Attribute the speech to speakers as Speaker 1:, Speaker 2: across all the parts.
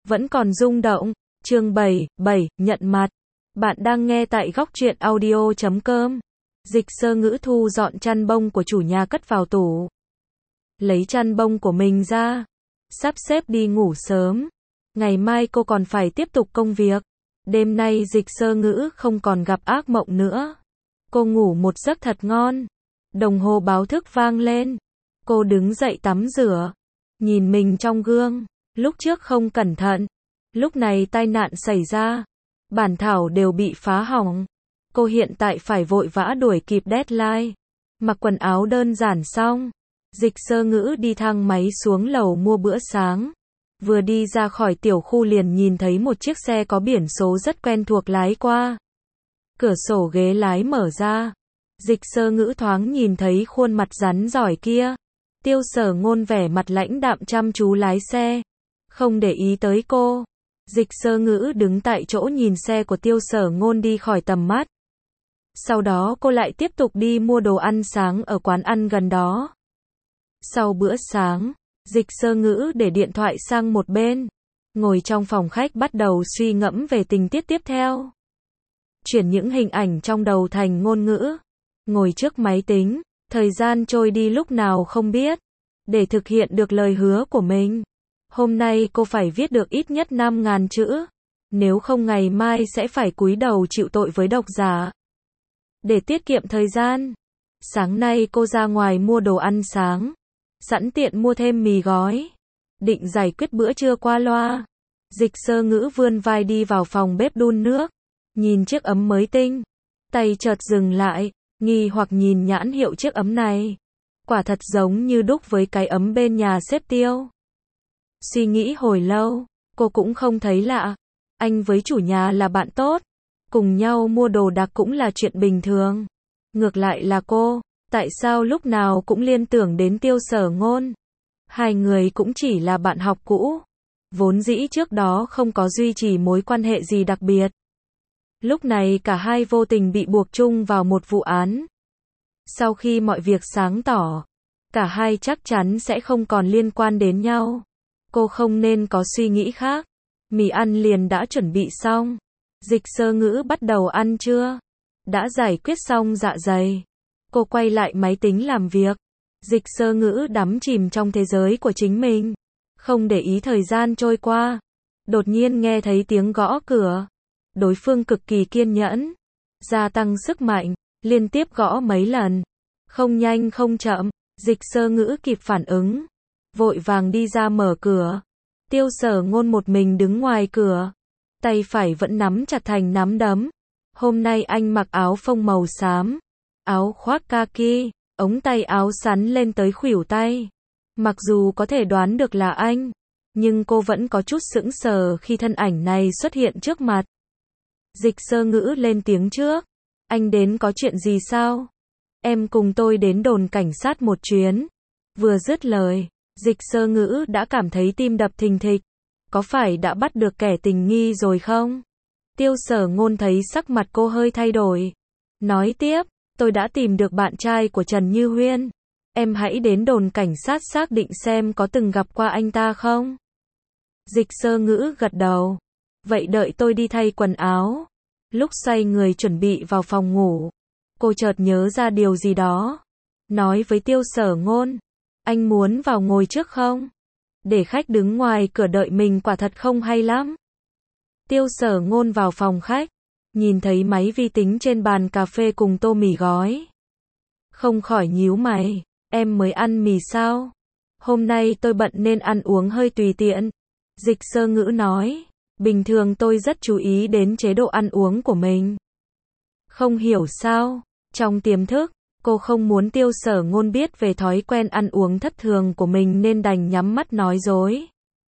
Speaker 1: vẫn còn rung động. Chương 7, nhận mặt. Bạn đang nghe tại góc truyện audio.com. Dịch Sơ Ngữ thu dọn chăn bông của chủ nhà cất vào tủ. Lấy chăn bông của mình ra. Sắp xếp đi ngủ sớm. Ngày mai cô còn phải tiếp tục công việc. Đêm nay Dịch Sơ Ngữ không còn gặp ác mộng nữa. Cô ngủ một giấc thật ngon. Đồng hồ báo thức vang lên. Cô đứng dậy tắm rửa. Nhìn mình trong gương. Lúc trước không cẩn thận. Lúc này tai nạn xảy ra. Bản thảo đều bị phá hỏng. Cô hiện tại phải vội vã đuổi kịp deadline. Mặc quần áo đơn giản xong. Dịch Sơ Ngữ đi thang máy xuống lầu mua bữa sáng. Vừa đi ra khỏi tiểu khu liền nhìn thấy một chiếc xe có biển số rất quen thuộc lái qua. Cửa sổ ghế lái mở ra. Dịch Sơ Ngữ thoáng nhìn thấy khuôn mặt rắn giỏi kia. Tiêu Sở Ngôn vẻ mặt lãnh đạm chăm chú lái xe. Không để ý tới cô. Dịch Sơ Ngữ đứng tại chỗ nhìn xe của Tiêu Sở Ngôn đi khỏi tầm mắt. Sau đó cô lại tiếp tục đi mua đồ ăn sáng ở quán ăn gần đó. Sau bữa sáng, Dịch Sơ Ngữ để điện thoại sang một bên. Ngồi trong phòng khách bắt đầu suy ngẫm về tình tiết tiếp theo. Chuyển những hình ảnh trong đầu thành ngôn ngữ. Ngồi trước máy tính, thời gian trôi đi lúc nào không biết. Để thực hiện được lời hứa của mình. Hôm nay cô phải viết được ít nhất 5.000 chữ. Nếu không ngày mai sẽ phải cúi đầu chịu tội với độc giả. Để tiết kiệm thời gian. Sáng nay cô ra ngoài mua đồ ăn sáng. Sẵn tiện mua thêm mì gói. Định giải quyết bữa trưa qua loa. Dịch Sơ Ngữ vươn vai đi vào phòng bếp đun nước. Nhìn chiếc ấm mới tinh. Tay chợt dừng lại. Nghi hoặc nhìn nhãn hiệu chiếc ấm này. Quả thật giống như đúc với cái ấm bên nhà sếp Tiêu. Suy nghĩ hồi lâu, cô cũng không thấy lạ. Anh với chủ nhà là bạn tốt. Cùng nhau mua đồ đạc cũng là chuyện bình thường. Ngược lại là cô, tại sao lúc nào cũng liên tưởng đến Tiêu Sở Ngôn? Hai người cũng chỉ là bạn học cũ. Vốn dĩ trước đó không có duy trì mối quan hệ gì đặc biệt. Lúc này cả hai vô tình bị buộc chung vào một vụ án. Sau khi mọi việc sáng tỏ, cả hai chắc chắn sẽ không còn liên quan đến nhau. Cô không nên có suy nghĩ khác. Mì ăn liền đã chuẩn bị xong. Dịch Sơ Ngữ bắt đầu ăn trưa. Đã giải quyết xong dạ dày. Cô quay lại máy tính làm việc. Dịch Sơ Ngữ đắm chìm trong thế giới của chính mình. Không để ý thời gian trôi qua. Đột nhiên nghe thấy tiếng gõ cửa. Đối phương cực kỳ kiên nhẫn. Gia tăng sức mạnh. Liên tiếp gõ mấy lần. Không nhanh không chậm. Dịch Sơ Ngữ kịp phản ứng. Vội vàng đi ra mở cửa. Tiêu Sở Ngôn một mình đứng ngoài cửa. Tay phải vẫn nắm chặt thành nắm đấm. Hôm nay anh mặc áo phông màu xám. Áo khoác kaki. Ống tay áo sắn lên tới khuỷu tay. Mặc dù có thể đoán được là anh. Nhưng cô vẫn có chút sững sờ khi thân ảnh này xuất hiện trước mặt. Dịch Sơ Ngữ lên tiếng trước. Anh đến có chuyện gì sao? Em cùng tôi đến đồn cảnh sát một chuyến. Vừa dứt lời. Dịch Sơ Ngữ đã cảm thấy tim đập thình thịch. Có phải đã bắt được kẻ tình nghi rồi không? Tiêu Sở Ngôn thấy sắc mặt cô hơi thay đổi. Nói tiếp, tôi đã tìm được bạn trai của Trần Như Huyên. Em hãy đến đồn cảnh sát xác định xem có từng gặp qua anh ta không? Dịch Sơ Ngữ gật đầu. Vậy đợi tôi đi thay quần áo. Lúc xoay người chuẩn bị vào phòng ngủ. Cô chợt nhớ ra điều gì đó. Nói với Tiêu Sở Ngôn. Anh muốn vào ngồi trước không? Để khách đứng ngoài cửa đợi mình quả thật không hay lắm. Tiêu Sở Ngôn vào phòng khách. Nhìn thấy máy vi tính trên bàn cà phê cùng tô mì gói. Không khỏi nhíu mày. Em mới ăn mì sao? Hôm nay tôi bận nên ăn uống hơi tùy tiện. Dịch Sơ Ngữ nói. Bình thường tôi rất chú ý đến chế độ ăn uống của mình. Không hiểu sao. Trong tiềm thức. Cô không muốn Tiêu Sở Ngôn biết về thói quen ăn uống thất thường của mình nên đành nhắm mắt nói dối.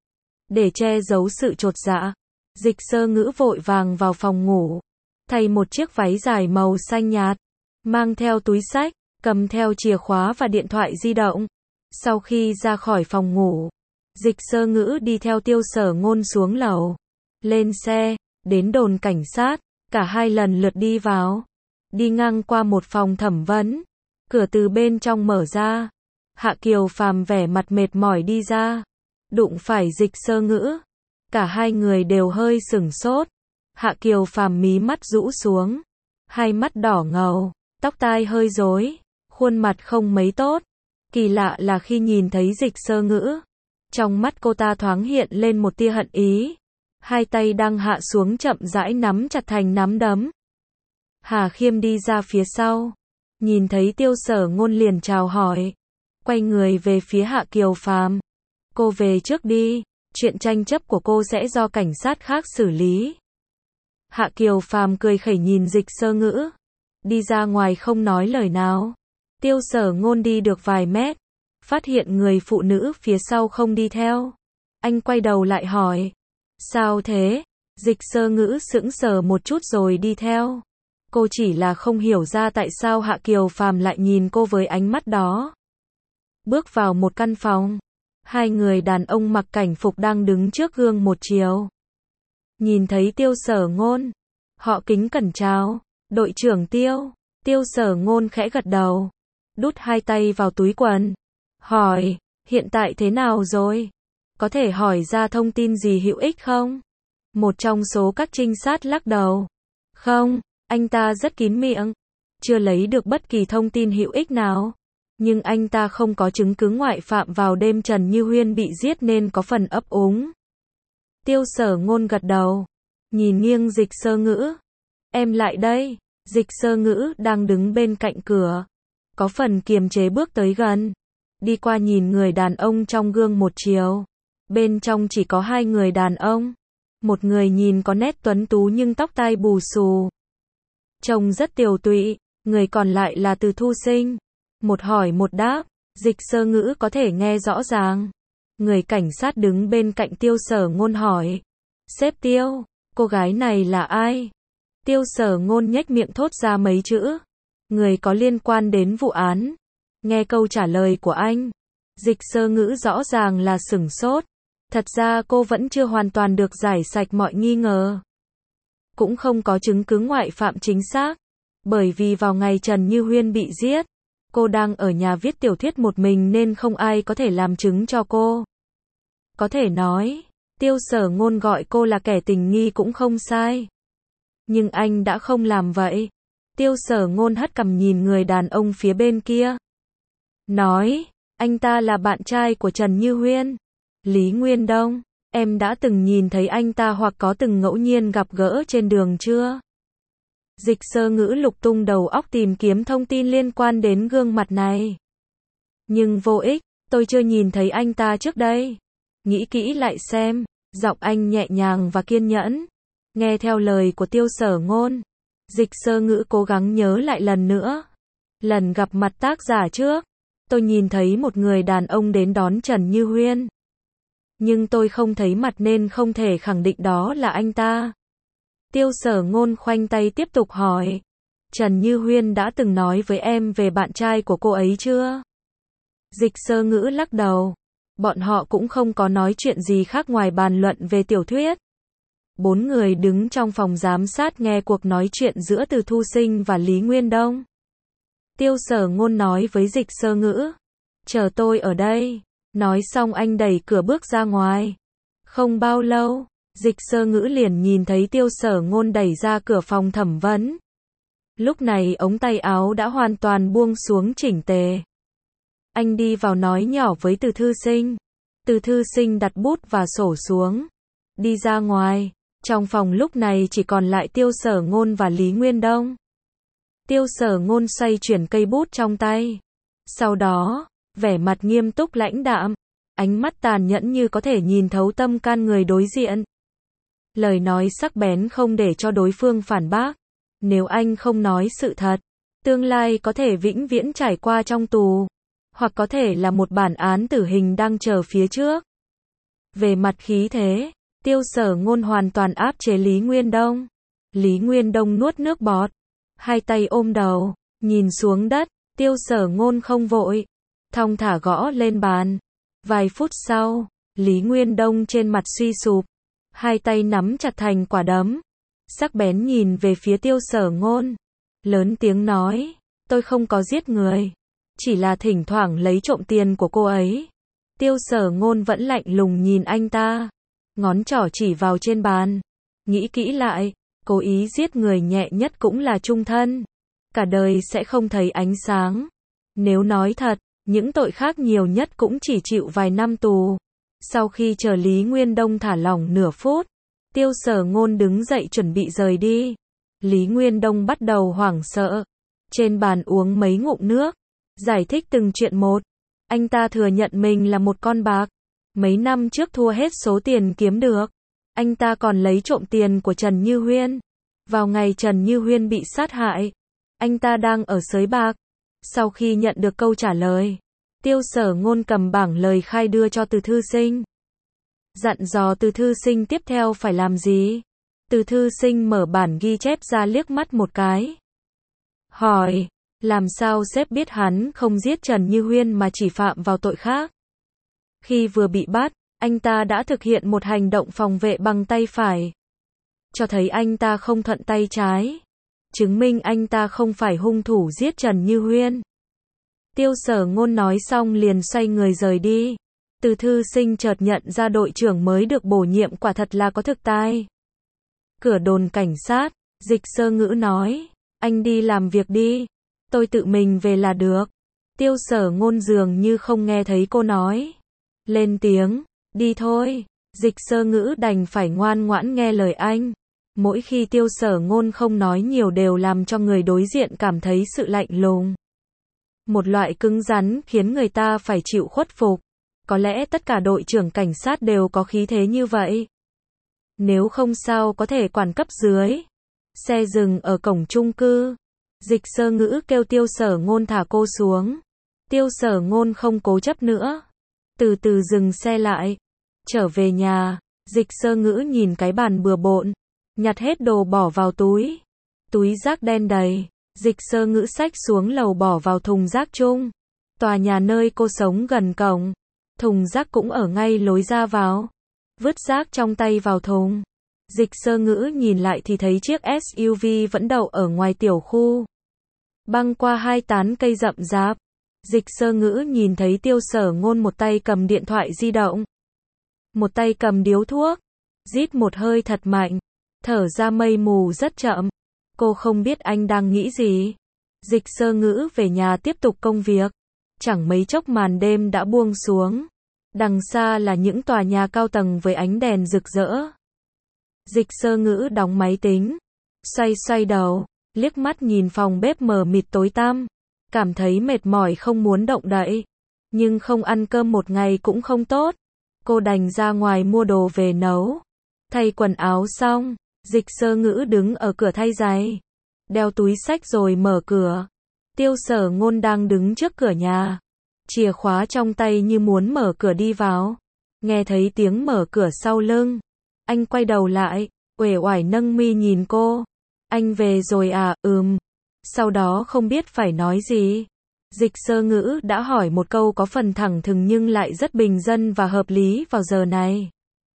Speaker 1: Để che giấu sự chột dạ, Dịch Sơ Ngữ vội vàng vào phòng ngủ. Thay một chiếc váy dài màu xanh nhạt. Mang theo túi xách, cầm theo chìa khóa và điện thoại di động. Sau khi ra khỏi phòng ngủ, Dịch Sơ Ngữ đi theo Tiêu Sở Ngôn xuống lầu. Lên xe, đến đồn cảnh sát, cả hai lần lượt đi vào. Đi ngang qua một phòng thẩm vấn. Cửa từ bên trong mở ra. Hạ Kiều Phàm vẻ mặt mệt mỏi đi ra. Đụng phải Dịch Sơ Ngữ. Cả hai người đều hơi sửng sốt. Hạ Kiều Phàm mí mắt rũ xuống, hai mắt đỏ ngầu, tóc tai hơi rối, khuôn mặt không mấy tốt. Kỳ lạ là khi nhìn thấy Dịch Sơ Ngữ, trong mắt cô ta thoáng hiện lên một tia hận ý. Hai tay đang hạ xuống chậm rãi nắm chặt thành nắm đấm. Hà Khiêm đi ra phía sau, nhìn thấy Tiêu Sở Ngôn liền chào hỏi, quay người về phía Hạ Kiều Phàm. Cô về trước đi, chuyện tranh chấp của cô sẽ do cảnh sát khác xử lý. Hạ Kiều Phàm cười khẩy nhìn Dịch Sơ Ngữ, đi ra ngoài không nói lời nào. Tiêu Sở Ngôn đi được vài mét, phát hiện người phụ nữ phía sau không đi theo. Anh quay đầu lại hỏi, sao thế? Dịch Sơ Ngữ sững sờ một chút rồi đi theo. Cô chỉ là không hiểu ra tại sao Hạ Kiều Phàm lại nhìn cô với ánh mắt đó. Bước vào một căn phòng, hai người đàn ông mặc cảnh phục đang đứng trước gương một chiều. Nhìn thấy Tiêu Sở Ngôn, họ kính cẩn chào, đội trưởng Tiêu. Tiêu Sở Ngôn khẽ gật đầu, đút hai tay vào túi quần, hỏi, hiện tại thế nào rồi? Có thể hỏi ra thông tin gì hữu ích không? Một trong số các trinh sát lắc đầu. Không, anh ta rất kín miệng, chưa lấy được bất kỳ thông tin hữu ích nào. Nhưng anh ta không có chứng cứ ngoại phạm vào đêm Trần Như Huyên bị giết nên có phần ấp úng. Tiêu Sở Ngôn gật đầu, nhìn nghiêng Dịch Sơ Ngữ. Em lại đây. Dịch Sơ Ngữ đang đứng bên cạnh cửa, có phần kiềm chế bước tới gần, đi qua nhìn người đàn ông trong gương một chiều. Bên trong chỉ có hai người đàn ông. Một người nhìn có nét tuấn tú nhưng tóc tai bù xù, trông rất tiều tụy, người còn lại là Từ Thu Sinh. Một hỏi một đáp, Dịch Sơ Ngữ có thể nghe rõ ràng. Người cảnh sát đứng bên cạnh Tiêu Sở Ngôn hỏi, sếp Tiêu, cô gái này là ai? Tiêu Sở Ngôn nhếch miệng thốt ra mấy chữ, người có liên quan đến vụ án. Nghe câu trả lời của anh, Dịch Sơ Ngữ rõ ràng là sửng sốt. Thật ra cô vẫn chưa hoàn toàn được giải sạch mọi nghi ngờ. Cũng không có chứng cứ ngoại phạm chính xác. Bởi vì vào ngày Trần Như Huyên bị giết, cô đang ở nhà viết tiểu thuyết một mình nên không ai có thể làm chứng cho cô. Có thể nói, Tiêu Sở Ngôn gọi cô là kẻ tình nghi cũng không sai. Nhưng anh đã không làm vậy. Tiêu Sở Ngôn hất cằm nhìn người đàn ông phía bên kia. Nói, anh ta là bạn trai của Trần Như Huyên. Lý Nguyên Đông, em đã từng nhìn thấy anh ta hoặc có từng ngẫu nhiên gặp gỡ trên đường chưa? Dịch Sơ Ngữ lục tung đầu óc tìm kiếm thông tin liên quan đến gương mặt này. Nhưng vô ích, tôi chưa nhìn thấy anh ta trước đây. Nghĩ kỹ lại xem, giọng anh nhẹ nhàng và kiên nhẫn. Nghe theo lời của Tiêu Sở Ngôn, Dịch Sơ Ngữ cố gắng nhớ lại lần nữa. Lần gặp mặt tác giả trước, tôi nhìn thấy một người đàn ông đến đón Trần Như Huyên. Nhưng tôi không thấy mặt nên không thể khẳng định đó là anh ta. Tiêu Sở Ngôn khoanh tay tiếp tục hỏi, Trần Như Huyên đã từng nói với em về bạn trai của cô ấy chưa? Dịch Sơ Ngữ lắc đầu, bọn họ cũng không có nói chuyện gì khác ngoài bàn luận về tiểu thuyết. Bốn người đứng trong phòng giám sát nghe cuộc nói chuyện giữa Từ Thu Sinh và Lý Nguyên Đông. Tiêu Sở Ngôn nói với Dịch Sơ Ngữ, chờ tôi ở đây. Nói xong anh đẩy cửa bước ra ngoài. Không bao lâu, Dịch Sơ Ngữ liền nhìn thấy Tiêu Sở Ngôn đẩy ra cửa phòng thẩm vấn. Lúc này ống tay áo đã hoàn toàn buông xuống chỉnh tề. Anh đi vào nói nhỏ với Từ Thư Sinh. Từ Thư Sinh đặt bút và sổ xuống, đi ra ngoài. Trong phòng lúc này chỉ còn lại Tiêu Sở Ngôn và Lý Nguyên Đông. Tiêu Sở Ngôn xoay chuyển cây bút trong tay. Sau đó, vẻ mặt nghiêm túc lãnh đạm, ánh mắt tàn nhẫn như có thể nhìn thấu tâm can người đối diện. Lời nói sắc bén không để cho đối phương phản bác. Nếu anh không nói sự thật, tương lai có thể vĩnh viễn trải qua trong tù, hoặc có thể là một bản án tử hình đang chờ phía trước. Về mặt khí thế, Tiêu Sở Ngôn hoàn toàn áp chế Lý Nguyên Đông. Lý Nguyên Đông nuốt nước bọt, hai tay ôm đầu, nhìn xuống đất. Tiêu Sở Ngôn không vội, thong thả gõ lên bàn. Vài phút sau, Lý Nguyên Đông trên mặt suy sụp, hai tay nắm chặt thành quả đấm, sắc bén nhìn về phía Tiêu Sở Ngôn, lớn tiếng nói, tôi không có giết người, chỉ là thỉnh thoảng lấy trộm tiền của cô ấy. Tiêu Sở Ngôn vẫn lạnh lùng nhìn anh ta, ngón trỏ chỉ vào trên bàn. Nghĩ kỹ lại, cố ý giết người nhẹ nhất cũng là chung thân. Cả đời sẽ không thấy ánh sáng. Nếu nói thật, những tội khác nhiều nhất cũng chỉ chịu vài năm tù. Sau khi chờ Lý Nguyên Đông thả lỏng nửa phút, Tiêu Sở Ngôn đứng dậy chuẩn bị rời đi. Lý Nguyên Đông bắt đầu hoảng sợ. Trên bàn uống mấy ngụm nước, giải thích từng chuyện một. Anh ta thừa nhận mình là một con bạc. Mấy năm trước thua hết số tiền kiếm được. Anh ta còn lấy trộm tiền của Trần Như Huyên. Vào ngày Trần Như Huyên bị sát hại, anh ta đang ở sới bạc. Sau khi nhận được câu trả lời, Tiêu Sở Ngôn cầm bảng lời khai đưa cho Từ Thư Sinh. Dặn dò Từ Thư Sinh tiếp theo phải làm gì. Từ Thư Sinh mở bản ghi chép ra liếc mắt một cái. Hỏi, làm sao sếp biết hắn không giết Trần Như Huyên mà chỉ phạm vào tội khác? Khi vừa bị bắt, anh ta đã thực hiện một hành động phòng vệ bằng tay phải. Cho thấy anh ta không thuận tay trái. Chứng minh anh ta không phải hung thủ giết Trần Như Huyên. Tiêu Sở Ngôn nói xong liền xoay người rời đi. Từ Thư Sinh chợt nhận ra đội trưởng mới được bổ nhiệm quả thật là có thực tài. Cửa đồn cảnh sát, Dịch Sơ Ngữ nói, anh đi làm việc đi, tôi tự mình về là được. Tiêu Sở Ngôn dường như không nghe thấy cô nói. Lên tiếng, đi thôi. Dịch Sơ Ngữ đành phải ngoan ngoãn nghe lời anh. Mỗi khi Tiêu Sở Ngôn không nói nhiều đều làm cho người đối diện cảm thấy sự lạnh lùng. Một loại cứng rắn khiến người ta phải chịu khuất phục. Có lẽ tất cả đội trưởng cảnh sát đều có khí thế như vậy. Nếu không sao có thể quản cấp dưới. Xe dừng ở cổng chung cư. Dịch Sơ Ngữ kêu Tiêu Sở Ngôn thả cô xuống. Tiêu Sở Ngôn không cố chấp nữa. Từ từ dừng xe lại. Trở về nhà, Dịch Sơ Ngữ nhìn cái bàn bừa bộn. Nhặt hết đồ bỏ vào túi. Túi rác đen đầy. Dịch Sơ Ngữ xách xuống lầu bỏ vào thùng rác chung. Tòa nhà nơi cô sống gần cổng. Thùng rác cũng ở ngay lối ra vào. Vứt rác trong tay vào thùng. Dịch Sơ Ngữ nhìn lại thì thấy chiếc SUV vẫn đậu ở ngoài tiểu khu. Băng qua hai tán cây rậm rạp. Dịch Sơ Ngữ nhìn thấy Tiêu Sở Ngôn một tay cầm điện thoại di động. Một tay cầm điếu thuốc. Rít một hơi thật mạnh. Thở ra mây mù rất chậm. Cô không biết anh đang nghĩ gì. Dịch Sơ Ngữ về nhà tiếp tục công việc. Chẳng mấy chốc màn đêm đã buông xuống. Đằng xa là những tòa nhà cao tầng với ánh đèn rực rỡ. Dịch Sơ Ngữ đóng máy tính. Xoay đầu, liếc mắt nhìn phòng bếp mờ mịt tối tăm. Cảm thấy mệt mỏi không muốn động đậy. Nhưng không ăn cơm một ngày cũng không tốt. Cô đành ra ngoài mua đồ về nấu. Thay quần áo xong, Dịch Sơ Ngữ đứng ở cửa thay giày. Đeo túi xách rồi mở cửa. Tiêu Sở Ngôn đang đứng trước cửa nhà. Chìa khóa trong tay như muốn mở cửa đi vào. Nghe thấy tiếng mở cửa sau lưng. Anh quay đầu lại, uể oải nâng mi nhìn cô. Anh về rồi à? Sau đó không biết phải nói gì. Dịch Sơ Ngữ đã hỏi một câu có phần thẳng thừng nhưng lại rất bình dân và hợp lý vào giờ này.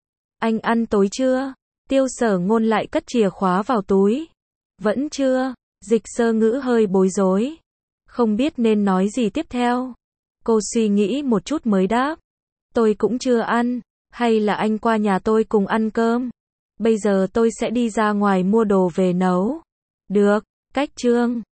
Speaker 1: Anh ăn tối chưa? Tiêu Sở Ngôn lại cất chìa khóa vào túi. Vẫn chưa. Dịch Sơ Ngữ hơi bối rối. Không biết nên nói gì tiếp theo. Cô suy nghĩ một chút mới đáp. Tôi cũng chưa ăn. Hay là anh qua nhà tôi cùng ăn cơm? Bây giờ tôi sẽ đi ra ngoài mua đồ về nấu. Được, cách chương.